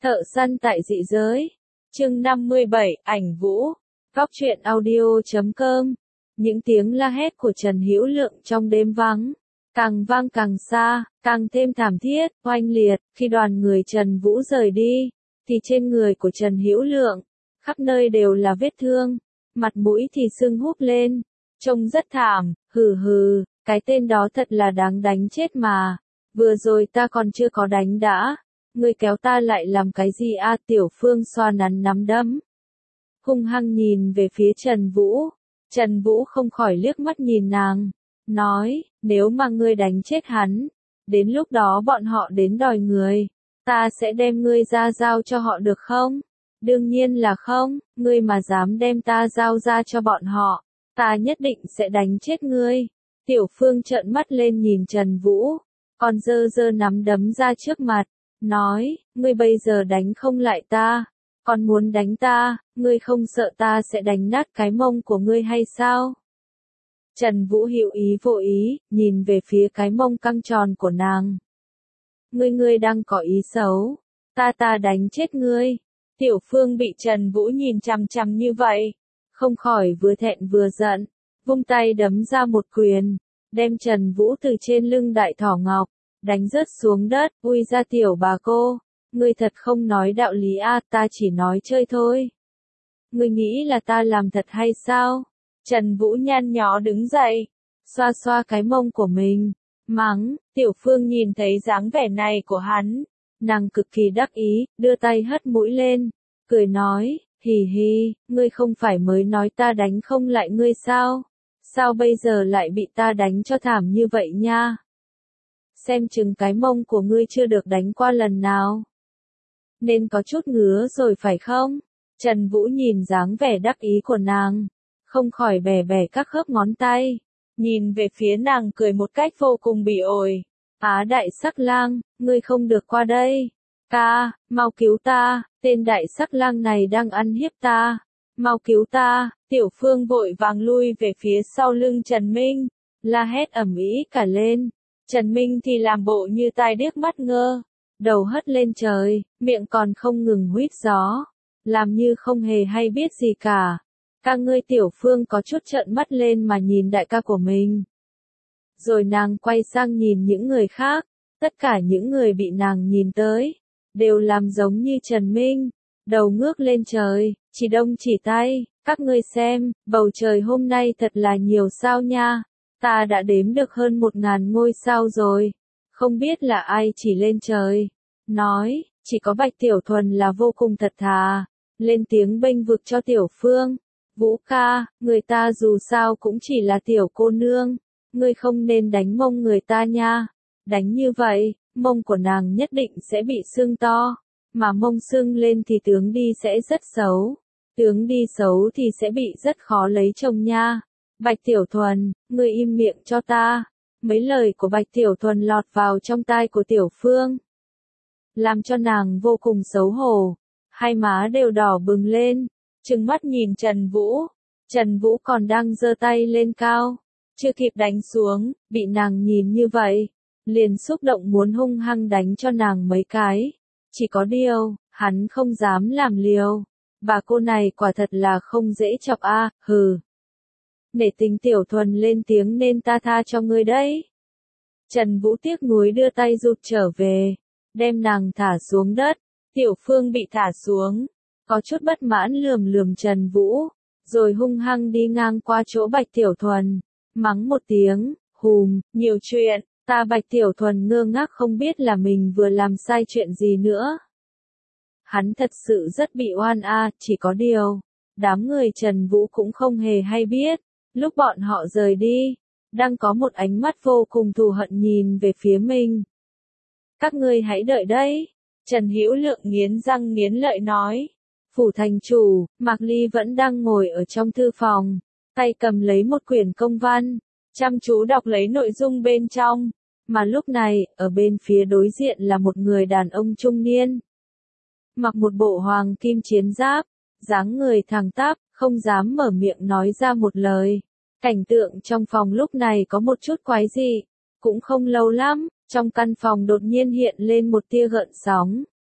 Thợ săn tại dị giới. Chương 57, ảnh vũ. Góc truyện audio.com. Những tiếng la hét của Trần Hữu Lượng trong đêm vắng, càng vang càng xa, càng thêm thảm thiết, oanh liệt. Khi đoàn người Trần Vũ rời đi, thì trên người của Trần Hữu Lượng, khắp nơi đều là vết thương, mặt mũi thì sưng húp lên, trông rất thảm. Hừ hừ, cái tên đó thật là đáng đánh chết mà. Vừa rồi ta còn chưa có đánh đã, ngươi kéo ta lại làm cái gì a? Tiểu Phương xoa nắn nắm đấm, hung hăng nhìn về phía Trần Vũ. Trần Vũ không khỏi liếc mắt nhìn nàng, nói, nếu mà ngươi đánh chết hắn, đến lúc đó bọn họ đến đòi người, ta sẽ đem ngươi ra giao cho họ được không? Đương nhiên là không, ngươi mà dám đem ta giao ra cho bọn họ, ta nhất định sẽ đánh chết ngươi. Tiểu Phương trợn mắt lên nhìn Trần Vũ, còn giơ giơ nắm đấm ra trước mặt, nói, ngươi bây giờ đánh không lại ta, còn muốn đánh ta, ngươi không sợ ta sẽ đánh nát cái mông của ngươi hay sao? Trần Vũ hữu ý vô ý, nhìn về phía cái mông căng tròn của nàng. Ngươi đang có ý xấu, ta đánh chết ngươi. Tiểu Phương bị Trần Vũ nhìn chằm chằm như vậy, không khỏi vừa thẹn vừa giận, vung tay đấm ra một quyền, đem Trần Vũ từ trên lưng đại thỏ ngọc đánh rớt xuống đất. Ui ra tiểu bà cô, ngươi thật không nói đạo lý a, ta chỉ nói chơi thôi. Ngươi nghĩ là ta làm thật hay sao? Trần Vũ nhăn nhó đứng dậy, xoa xoa cái mông của mình, mắng. Tiểu Phương nhìn thấy dáng vẻ này của hắn, nàng cực kỳ đắc ý, đưa tay hất mũi lên, cười nói, hì hì, ngươi không phải mới nói ta đánh không lại ngươi sao? Sao bây giờ lại bị ta đánh cho thảm như vậy nha? Xem chừng cái mông của ngươi chưa được đánh qua lần nào, nên có chút ngứa rồi phải không? Trần Vũ nhìn dáng vẻ đắc ý của nàng, không khỏi bè bè các khớp ngón tay, nhìn về phía nàng cười một cách vô cùng bỉ ổi. Á đại sắc lang, ngươi không được qua đây. Ca, mau cứu ta, tên đại sắc lang này đang ăn hiếp ta. Mau cứu ta. Tiểu Phương vội vàng lui về phía sau lưng Trần Minh, la hét ầm ĩ cả lên. Trần Minh thì làm bộ như tai điếc mắt ngơ, đầu hất lên trời, miệng còn không ngừng huýt gió, làm như không hề hay biết gì cả. Ca ngươi. Tiểu Phương có chút trợn mắt lên mà nhìn đại ca của mình. Rồi nàng quay sang nhìn những người khác, tất cả những người bị nàng nhìn tới, đều làm giống như Trần Minh, đầu ngước lên trời, chỉ đông chỉ tay, các ngươi xem, bầu trời hôm nay thật là nhiều sao nha, ta đã đếm được hơn 1000 ngôi sao rồi, không biết là ai chỉ lên trời, nói, chỉ có Bạch Tiểu Thuần là vô cùng thật thà, lên tiếng bênh vực cho Tiểu Phương. Vũ ca, người ta dù sao cũng chỉ là tiểu cô nương, ngươi không nên đánh mông người ta nha, đánh như vậy, mông của nàng nhất định sẽ bị sưng to, mà mông sưng lên thì tướng đi sẽ rất xấu, tướng đi xấu thì sẽ bị rất khó lấy chồng nha. Bạch Tiểu Thuần, ngươi im miệng cho ta. Mấy lời của Bạch Tiểu Thuần lọt vào trong tai của Tiểu Phương, làm cho nàng vô cùng xấu hổ, hai má đều đỏ bừng lên, trừng mắt nhìn Trần Vũ. Trần Vũ còn đang giơ tay lên cao, chưa kịp đánh xuống, bị nàng nhìn như vậy, liền xúc động muốn hung hăng đánh cho nàng mấy cái. Chỉ có điều, hắn không dám làm liều. Bà cô này quả thật là không dễ chọc a, hừ. Nể tình Tiểu Thuần lên tiếng nên ta tha cho ngươi đấy. Trần Vũ tiếc nuối đưa tay rụt trở về, đem nàng thả xuống đất. Tiểu Phương bị thả xuống, có chút bất mãn lườm lườm Trần Vũ, rồi hung hăng đi ngang qua chỗ Bạch Tiểu Thuần, mắng một tiếng, hùm, nhiều chuyện. Ta. Bạch Tiểu Thuần ngơ ngác không biết là mình vừa làm sai chuyện gì nữa. Hắn thật sự rất bị oan a, chỉ có điều, đám người Trần Vũ cũng không hề hay biết, lúc bọn họ rời đi, đang có một ánh mắt vô cùng thù hận nhìn về phía mình. Các ngươi hãy đợi đấy. Trần Hữu Lượng nghiến răng nghiến lợi nói. Phủ thành chủ, Mạc Ly vẫn đang ngồi ở trong thư phòng, tay cầm lấy một quyển công văn, chăm chú đọc lấy nội dung bên trong, mà lúc này, ở bên phía đối diện là một người đàn ông trung niên. Mặc một bộ hoàng kim chiến giáp, dáng người thẳng tắp, không dám mở miệng nói ra một lời. Cảnh tượng trong phòng lúc này có một chút quái dị, cũng không lâu lắm, trong căn phòng đột nhiên hiện lên một tia gợn sóng.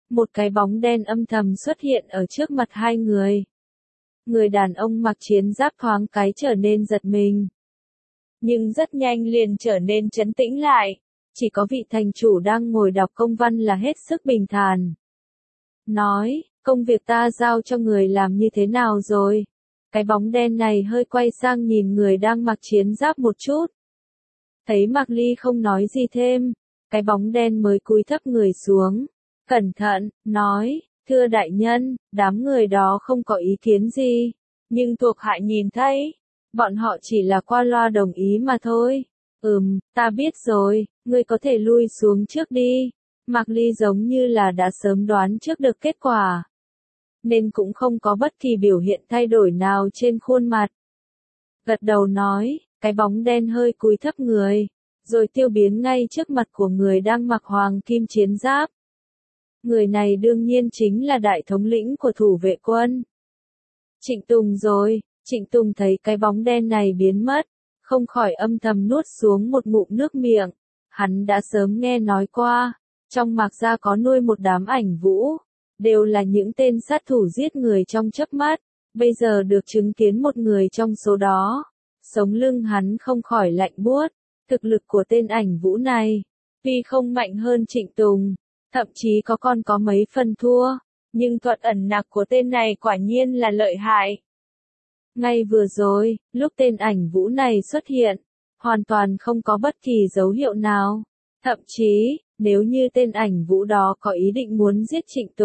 một cái bóng đen âm thầm xuất hiện ở trước mặt hai người. Người đàn ông mặc chiến giáp thoáng cái trở nên giật mình. Nhưng rất nhanh liền trở nên trấn tĩnh lại. Chỉ có vị thành chủ đang ngồi đọc công văn là hết sức bình thản. Nói, công việc ta giao cho người làm như thế nào rồi? Cái bóng đen này hơi quay sang nhìn người đang mặc chiến giáp một chút. Thấy Mạc Ly không nói gì thêm, cái bóng đen mới cúi thấp người xuống. Cẩn thận, nói, thưa đại nhân, đám người đó không có ý kiến gì. Nhưng thuộc hạ nhìn thấy, bọn họ chỉ là qua loa đồng ý mà thôi. Ta biết rồi, ngươi có thể lui xuống trước đi. Mạc Ly giống như là đã sớm đoán trước được kết quả, nên cũng không có bất kỳ biểu hiện thay đổi nào trên khuôn mặt. Gật đầu nói, cái bóng đen hơi cúi thấp người, rồi tiêu biến ngay trước mặt của người đang mặc hoàng kim chiến giáp. Người này đương nhiên chính là đại thống lĩnh của thủ vệ quân. Trịnh Tùng rồi. Trịnh Tùng thấy cái bóng đen này biến mất, không khỏi âm thầm nuốt xuống một ngụm nước miệng. Hắn đã sớm nghe nói qua, trong Mạc gia có nuôi một đám ảnh vũ, đều là những tên sát thủ giết người trong chớp mắt. Bây giờ được chứng kiến một người trong số đó, sống lưng hắn không khỏi lạnh buốt. Thực lực của tên ảnh vũ này, tuy không mạnh hơn Trịnh Tùng, thậm chí có mấy phần thua, nhưng thuật ẩn nặc của tên này quả nhiên là lợi hại. Ngay vừa rồi, lúc tên ảnh vũ này xuất hiện, hoàn toàn không có bất kỳ dấu hiệu nào. Thậm chí, nếu như tên ảnh vũ đó có ý định muốn giết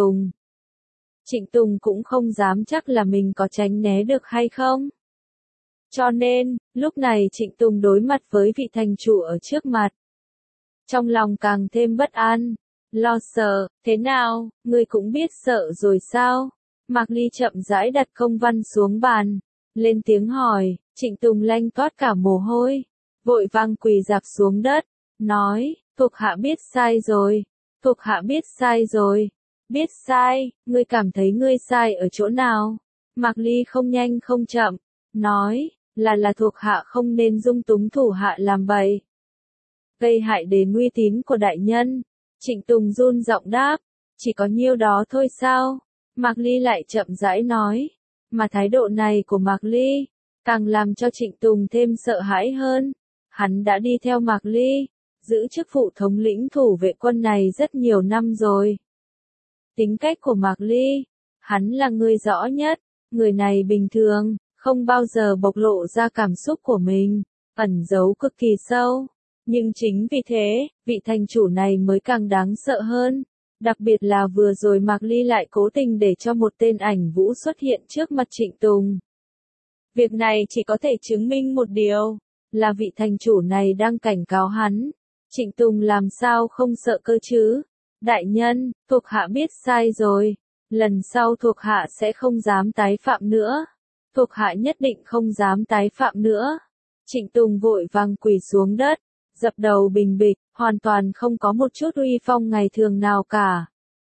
Trịnh Tùng cũng không dám chắc là mình có tránh né được hay không. Cho nên, lúc này Trịnh Tùng đối mặt với vị thành chủ ở trước mặt. Trong lòng càng thêm bất an, lo sợ, thế nào, ngươi cũng biết sợ rồi sao? Mạc Ly chậm rãi đặt công văn xuống bàn, lên tiếng hỏi. Trịnh Tùng lanh toát cả mồ hôi, vội vàng quỳ rạp xuống đất, nói, thuộc hạ biết sai rồi, thuộc hạ biết sai rồi. Biết sai, ngươi cảm thấy ngươi sai ở chỗ nào? Mạc Ly không nhanh không chậm, nói, là thuộc hạ không nên dung túng thủ hạ làm bậy, gây hại đến uy tín của đại nhân. Trịnh Tùng run giọng đáp, chỉ có nhiêu đó thôi sao? Mạc Ly lại chậm rãi nói, mà thái độ này của Mạc Ly, càng làm cho Trịnh Tùng thêm sợ hãi hơn. Hắn đã đi theo Mạc Ly, giữ chức vụ thống lĩnh thủ vệ quân này rất nhiều năm rồi. Tính cách của Mạc Ly, hắn là người rõ nhất, người này bình thường, không bao giờ bộc lộ ra cảm xúc của mình, ẩn giấu cực kỳ sâu. Nhưng chính vì thế, vị thành chủ này mới càng đáng sợ hơn. Đặc biệt là vừa rồi Mạc Ly lại cố tình để cho một tên ảnh vũ xuất hiện trước mặt Trịnh Tùng. Việc này chỉ có thể chứng minh một điều, là vị thành chủ này đang cảnh cáo hắn. Trịnh Tùng làm sao không sợ cơ chứ? Đại nhân, thuộc hạ biết sai rồi, lần sau thuộc hạ sẽ không dám tái phạm nữa. Thuộc hạ nhất định không dám tái phạm nữa. Trịnh Tùng vội vàng quỳ xuống đất, dập đầu bình bịch, hoàn toàn không có một chút uy phong ngày thường nào cả.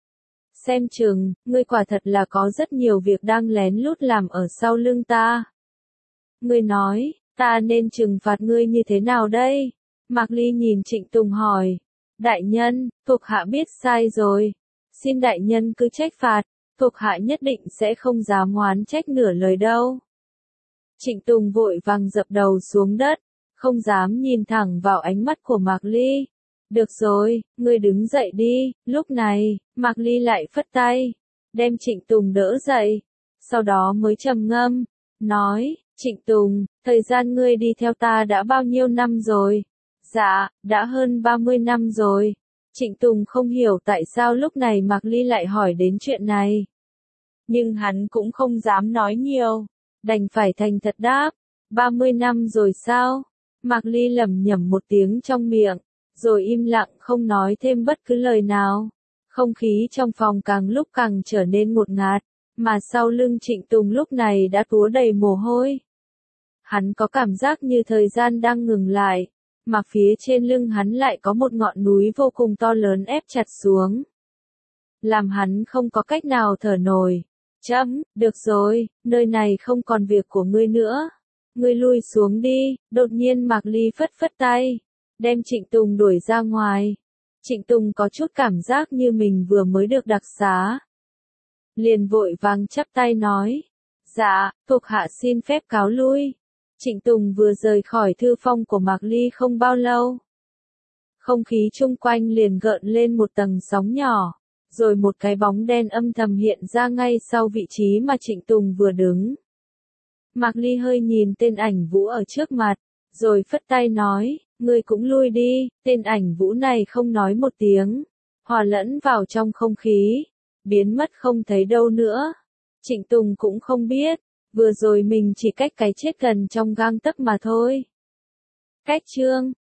Xem chừng, ngươi quả thật là có rất nhiều việc đang lén lút làm ở sau lưng ta. Ngươi nói, ta nên trừng phạt ngươi như thế nào đây? Mạc Ly nhìn Trịnh Tùng hỏi. Đại nhân, thuộc hạ biết sai rồi. Xin đại nhân cứ trách phạt, thuộc hạ nhất định sẽ không dám oán trách nửa lời đâu. Trịnh Tùng vội vàng dập đầu xuống đất, không dám nhìn thẳng vào ánh mắt của Mạc Ly. Được rồi, ngươi đứng dậy đi. Lúc này, Mạc Ly lại phất tay, đem Trịnh Tùng đỡ dậy, sau đó mới trầm ngâm, nói, Trịnh Tùng, thời gian ngươi đi theo ta đã bao nhiêu năm rồi? Dạ, đã hơn 30 năm rồi. Trịnh Tùng không hiểu tại sao lúc này Mạc Ly lại hỏi đến chuyện này. Nhưng hắn cũng không dám nói nhiều, đành phải thành thật đáp, 30 năm rồi sao? Mạc Ly lẩm nhẩm một tiếng trong miệng, rồi im lặng không nói thêm bất cứ lời nào. Không khí trong phòng càng lúc càng trở nên ngột ngạt, mà sau lưng Trịnh Tùng lúc này đã túa đầy mồ hôi. Hắn có cảm giác như thời gian đang ngừng lại, mà phía trên lưng hắn lại có một ngọn núi vô cùng to lớn ép chặt xuống, làm hắn không có cách nào thở nổi. Được rồi, nơi này không còn việc của ngươi nữa. Ngươi lui xuống đi. Đột nhiên Mạc Ly phất phất tay, đem Trịnh Tùng đuổi ra ngoài. Trịnh Tùng có chút cảm giác như mình vừa mới được đặc xá. Liền vội vàng chắp tay nói. Dạ, thuộc hạ xin phép cáo lui. Trịnh Tùng vừa rời khỏi thư phòng của Mạc Ly không bao lâu. Không khí chung quanh liền gợn lên một tầng sóng nhỏ, rồi một cái bóng đen âm thầm hiện ra ngay sau vị trí mà Trịnh Tùng vừa đứng. Mạc Ly hơi nhìn tên ảnh Vũ ở trước mặt, rồi phất tay nói, ngươi cũng lui đi, tên ảnh Vũ này không nói một tiếng, hòa lẫn vào trong không khí, biến mất không thấy đâu nữa. Trịnh Tùng cũng không biết, vừa rồi mình chỉ cách cái chết gần trong gang tấc mà thôi. Cách chương